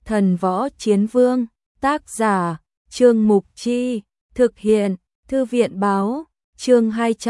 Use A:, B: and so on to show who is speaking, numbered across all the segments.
A: Thần Võ Chiến Vương, tác giả, Trương Mục Chi, thực hiện, Thư viện Báo, chương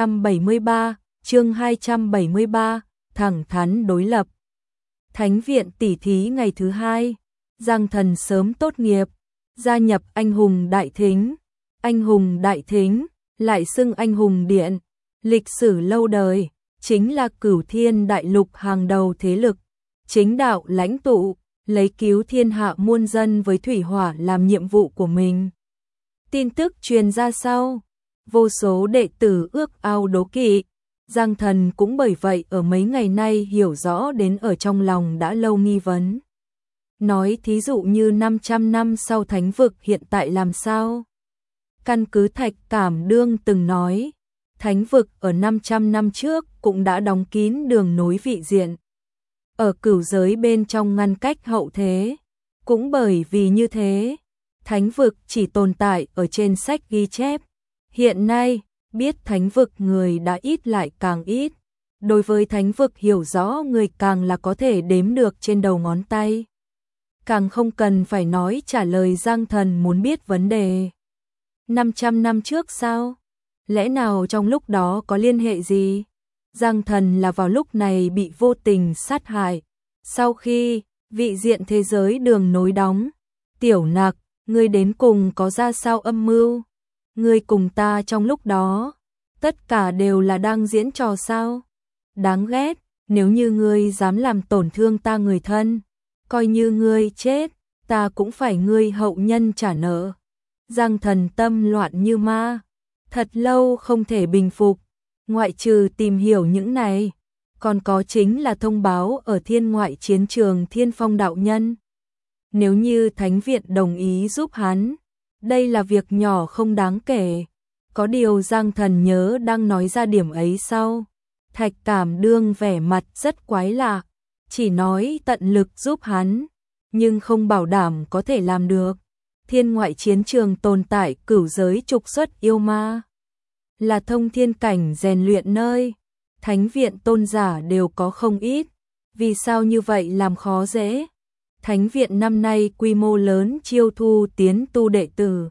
A: 273, thẳng thắn đối lập. Thánh viện tỉ thí ngày thứ 2, Giang Thần sớm tốt nghiệp, gia nhập Anh hùng Đại Thính. Anh hùng Đại Thính, lại xưng Anh hùng Điện, lịch sử lâu đời, chính là Cửu Thiên đại lục hàng đầu thế lực, chính đạo lãnh tụ, lấy cứu thiên hạ muôn dân với thủy hỏa làm nhiệm vụ của mình. Tin tức truyền ra sau, vô số đệ tử ước ao đố kỵ, Giang Thần cũng bởi vậy ở mấy ngày nay hiểu rõ đến ở trong lòng đã lâu nghi vấn. Nói thí dụ như 500 năm sau thánh vực hiện tại làm sao? Căn cứ Thạch Cảm Đương từng nói, thánh vực ở 500 năm trước cũng đã đóng kín đường nối vị diện. Ở cửu giới bên trong ngăn cách hậu thế, cũng bởi vì như thế, thánh vực chỉ tồn tại ở trên sách ghi chép. Hiện nay, biết thánh vực người đã ít lại càng ít, đối với thánh vực hiểu rõ người càng là có thể đếm được trên đầu ngón tay. Càng không cần phải nói trả lời Giang Thần muốn biết vấn đề. 500 năm trước sao? Lẽ nào trong lúc đó có liên hệ gì? Giang Thần là vào lúc này bị vô tình sát hại. Sau khi vị diện thế giới đường nối đóng, Tiểu Nặc, ngươi đến cùng có ra sao âm mưu? Ngươi cùng ta trong lúc đó, tất cả đều là đang diễn trò sao? Đáng ghét, nếu như ngươi dám làm tổn thương ta người thân, coi như ngươi chết, ta cũng phải ngươi hậu nhân trả nợ. Giang Thần tâm loạn như ma, thật lâu không thể bình phục, ngoại trừ tìm hiểu những này, còn có chính là thông báo ở thiên ngoại chiến trường Thiên Phong đạo nhân. Nếu như thánh viện đồng ý giúp hắn, đây là việc nhỏ không đáng kể. Có điều Giang Thần nhớ đang nói ra điểm ấy sau, Thạch Cảm Đương vẻ mặt rất quái lạ, chỉ nói tận lực giúp hắn, nhưng không bảo đảm có thể làm được. Thiên ngoại chiến trường tồn tại cửu giới trục xuất yêu ma, là thông thiên cảnh rèn luyện nơi, thánh viện tôn giả đều có không ít, vì sao như vậy làm khó dễ? Thánh viện năm nay quy mô lớn chiêu thu tiến tu đệ tử,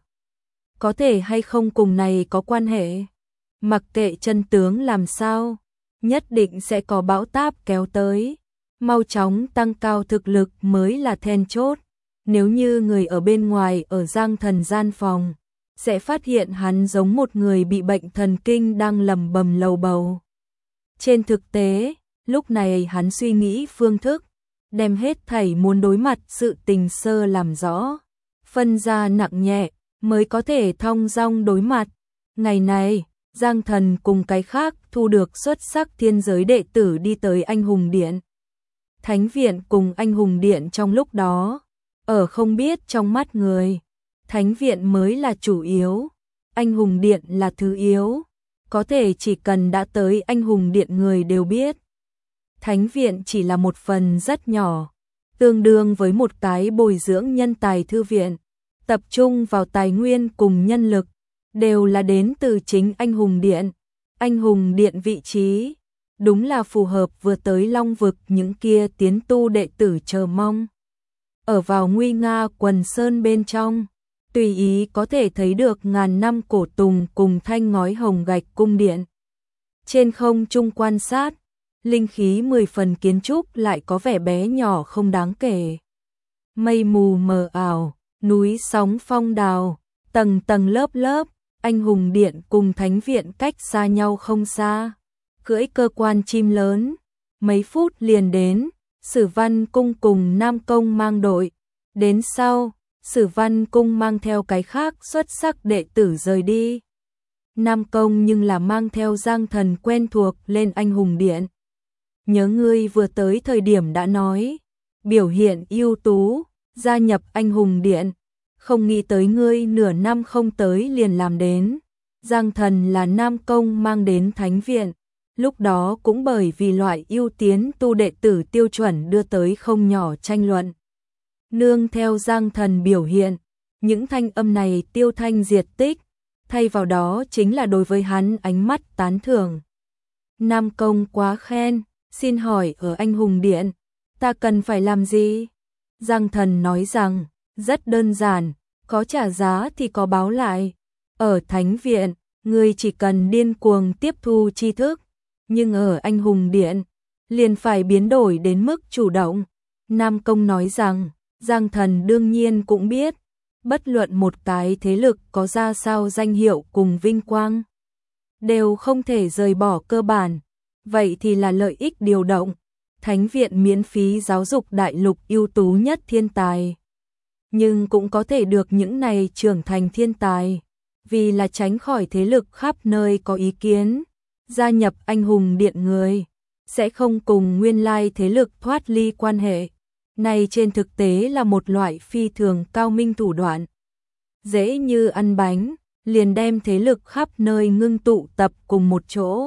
A: có thể hay không cùng này có quan hệ? Mặc kệ chân tướng làm sao, nhất định sẽ có bão táp kéo tới, mau chóng tăng cao thực lực mới là then chốt. Nếu như người ở bên ngoài ở Giang Thần gian phòng, sẽ phát hiện hắn giống một người bị bệnh thần kinh đang lầm bầm lầu bầu. Trên thực tế, lúc này hắn suy nghĩ phương thức, đem hết thảy muốn đối mặt sự tình sơ làm rõ, phân ra nặng nhẹ, mới có thể thong dong đối mặt. Ngày này, Giang Thần cùng cái khác thu được xuất sắc thiên giới đệ tử đi tới Anh hùng Điện. Thánh viện cùng Anh hùng Điện trong lúc đó, ở không biết trong mắt người, thánh viện mới là chủ yếu, Anh hùng Điện là thứ yếu, có thể chỉ cần đã tới Anh hùng Điện người đều biết. Thánh viện chỉ là một phần rất nhỏ, tương đương với một cái bồi dưỡng nhân tài thư viện, tập trung vào tài nguyên cùng nhân lực, đều là đến từ chính Anh hùng Điện. Anh hùng Điện vị trí, đúng là phù hợp vừa tới Long vực những kia tiến tu đệ tử chờ mong. Ở vào nguy nga quần sơn bên trong, tùy ý có thể thấy được ngàn năm cổ tùng cùng thanh ngói hồng gạch cung điện. Trên không trung quan sát, linh khí 10 phần kiến trúc lại có vẻ bé nhỏ không đáng kể. Mây mù mờ ảo, núi sóng phong đào, tầng tầng lớp lớp, Anh hùng Điện cùng thánh viện cách xa nhau không xa. Cưỡi cơ quan chim lớn, mấy phút liền đến, Sử Văn Cung cùng Nam Công mang đội. Đến sau, Sử Văn Cung mang theo cái khác xuất sắc đệ tử rời đi. Nam Công nhưng là mang theo Giang Thần quen thuộc lên Anh hùng Điện. Nhớ ngươi vừa tới thời điểm đã nói, biểu hiện ưu tú, gia nhập Anh hùng Điện. Không nghĩ tới ngươi nửa năm không tới liền làm đến. Giang Thần là Nam Công mang đến thánh viện. Lúc đó cũng bởi vì loại ưu tiến tu đệ tử tiêu chuẩn đưa tới không nhỏ tranh luận. Nương theo Giang Thần biểu hiện, những thanh âm này tiêu thanh diệt tích, thay vào đó chính là đối với hắn ánh mắt tán thưởng. Nam Công quá khen, xin hỏi ở Anh hùng Điện, ta cần phải làm gì? Giang Thần nói rằng, rất đơn giản, có trả giá thì có báo lại. Ở Thánh Viện, ngươi chỉ cần điên cuồng tiếp thu tri thức, nhưng ở Anh Hùng Điện, liền phải biến đổi đến mức chủ động. Nam Công nói rằng, Giang Thần đương nhiên cũng biết, bất luận một cái thế lực có ra sao danh hiệu cùng vinh quang, đều không thể rời bỏ cơ bản, vậy thì là lợi ích điều động. Thánh Viện miễn phí giáo dục đại lục ưu tú nhất thiên tài, nhưng cũng có thể được những này trưởng thành thiên tài, vì là tránh khỏi thế lực khắp nơi có ý kiến, gia nhập Anh Hùng Điện người, sẽ không cùng nguyên lai thế lực thoát ly quan hệ. Này trên thực tế là một loại phi thường cao minh thủ đoạn. Dễ như ăn bánh, liền đem thế lực khắp nơi ngưng tụ tập cùng một chỗ.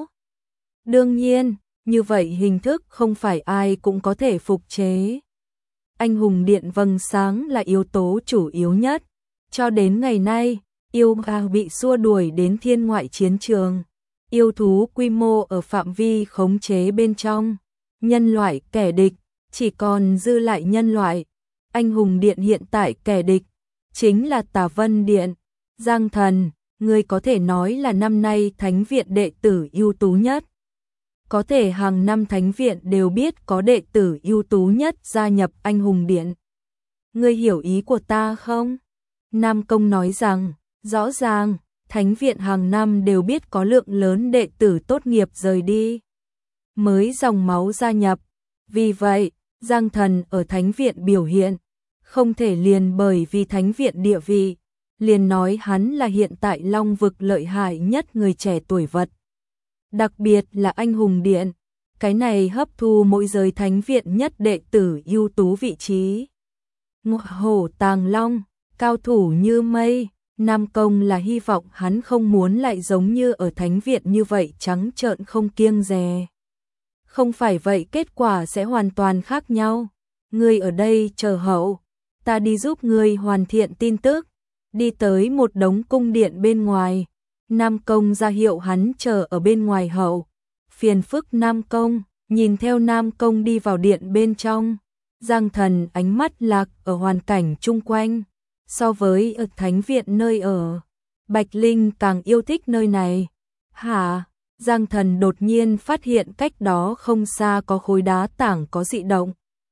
A: Đương nhiên, như vậy hình thức không phải ai cũng có thể phục chế. Anh Hùng Điện vầng sáng là yếu tố chủ yếu nhất. Cho đến ngày nay, yêu ma bị xua đuổi đến thiên ngoại chiến trường. Yêu thú quy mô ở phạm vi khống chế bên trong. Nhân loại kẻ địch, chỉ còn dư lại nhân loại. Anh Hùng Điện hiện tại kẻ địch, chính là Tà Vân Điện. Giang Thần, ngươi có thể nói là năm nay Thánh Viện đệ tử ưu tú nhất. Có thể hàng năm Thánh Viện đều biết có đệ tử ưu tú nhất gia nhập Anh Hùng Điện. Ngươi hiểu ý của ta không? Nam Công nói rằng, rõ ràng, Thánh Viện hàng năm đều biết có lượng lớn đệ tử tốt nghiệp rời đi, mới dòng máu gia nhập. Vì vậy, Giang Thần ở Thánh Viện biểu hiện, không thể liền bởi vì Thánh Viện địa vị, liền nói hắn là hiện tại Long Vực lợi hại nhất người trẻ tuổi vật. Đặc biệt là Anh Hùng Điện, cái này hấp thu mỗi giới Thánh Viện nhất đệ tử ưu tú vị trí. Ngộ hổ tàng long, cao thủ như mây. Nam Công là hy vọng hắn không muốn lại giống như ở Thánh Viện như vậy trắng trợn không kiêng dè. Không phải vậy kết quả sẽ hoàn toàn khác nhau. Ngươi ở đây chờ hậu, ta đi giúp ngươi hoàn thiện tin tức. Đi tới một đống cung điện bên ngoài. Nam Công ra hiệu hắn chờ ở bên ngoài hậu. Phiền phức Nam Công, nhìn theo Nam Công đi vào điện bên trong. Giang Thần ánh mắt lạc ở hoàn cảnh chung quanh. So với ở Thánh Viện nơi ở, Bạch Linh càng yêu thích nơi này. Hả? Giang Thần đột nhiên phát hiện cách đó không xa có khối đá tảng có dị động.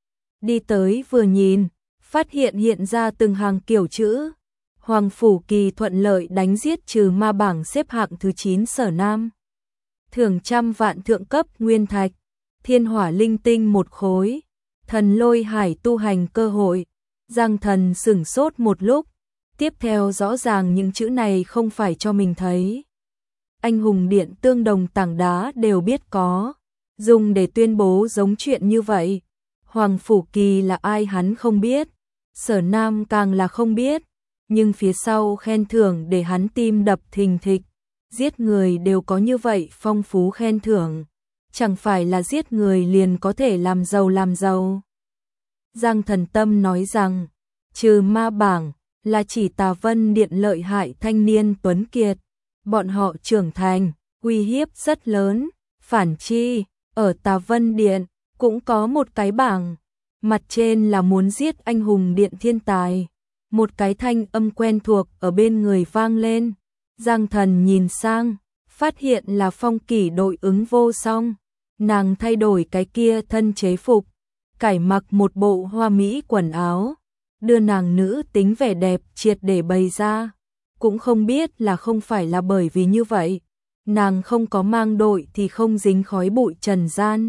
A: Đi tới vừa nhìn, phát hiện ra từng hàng kiểu chữ. Hoàng Phủ Kỳ thuận lợi đánh giết trừ ma bảng xếp hạng thứ 9 Sở Nam. Thưởng 100 vạn thượng cấp nguyên thạch, thiên hỏa linh tinh một khối, thần lôi hải tu hành cơ hội. Giang Thần sửng sốt một lúc, tiếp theo rõ ràng những chữ này không phải cho mình thấy. Anh Hùng Điện tương đồng tảng đá đều biết có, dùng để tuyên bố giống chuyện như vậy. Hoàng Phủ Kỳ là ai hắn không biết, Sở Nam càng là không biết, nhưng phía sau khen thưởng để hắn tim đập thình thịch. Giết người đều có như vậy phong phú khen thưởng, chẳng phải là giết người liền có thể làm giàu. Giang Thần tâm nói rằng, trừ ma bảng là chỉ Tà Vân Điện lợi hại thanh niên tuấn kiệt, bọn họ trưởng thành, uy hiếp rất lớn. Phản chi, ở Tà Vân Điện cũng có một cái bảng, mặt trên là muốn giết Anh Hùng Điện thiên tài. Một cái thanh âm quen thuộc ở bên người vang lên. Giang Thần nhìn sang, phát hiện là Phong Kỷ đội ứng vô song. Nàng thay đổi cái kia thân chế phục, cải mặc một bộ hoa mỹ quần áo, đưa nàng nữ tính vẻ đẹp triệt để bày ra. Cũng không biết là không phải là bởi vì như vậy, nàng không có mang đội thì không dính khói bụi trần gian.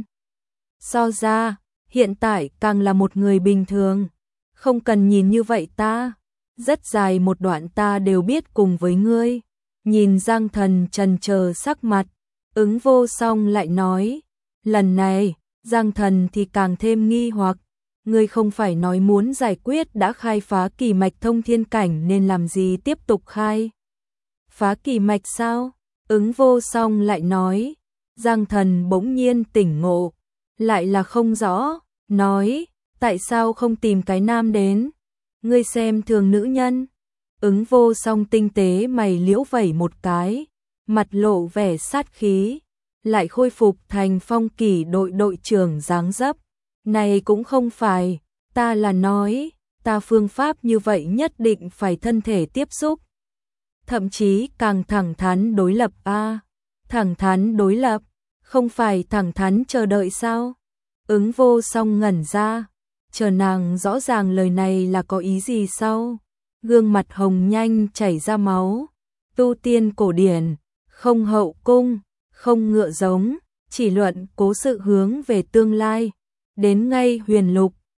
A: So ra, hiện tại càng là một người bình thường, không cần nhìn như vậy ta, rất dài một đoạn ta đều biết cùng với ngươi. Nhìn Giang Thần trần chờ sắc mặt, ứng vô song lại nói, lần này, Giang Thần thì càng thêm nghi hoặc, ngươi không phải nói muốn giải quyết đã khai phá kỳ mạch thông thiên cảnh nên làm gì tiếp tục khai phá kỳ mạch sao? Ứng vô song lại nói. Giang Thần bỗng nhiên tỉnh ngộ, lại là không rõ, nói, tại sao không tìm cái nam đến? Ngươi xem thường nữ nhân. Ứng vô song tinh tế mày liễu vẩy một cái, mặt lộ vẻ sát khí, lại khôi phục thành Phong Kỷ đội đội trưởng dáng dấp. Này cũng không phải, Ta là nói, ta phương pháp như vậy nhất định phải thân thể tiếp xúc. Thậm chí càng thẳng thắn đối lập a. Thẳng thắn đối lập, không phải thẳng thắn chờ đợi sao? Ứng Vô Song ngẩn ra, chờ nàng rõ ràng lời này là có ý gì sau. Gương mặt hồng nhanh chảy ra máu. Tu tiên cổ điển, không hậu cung, không ngựa giống, chỉ luận cố sự hướng về tương lai. Đến ngay huyền lục,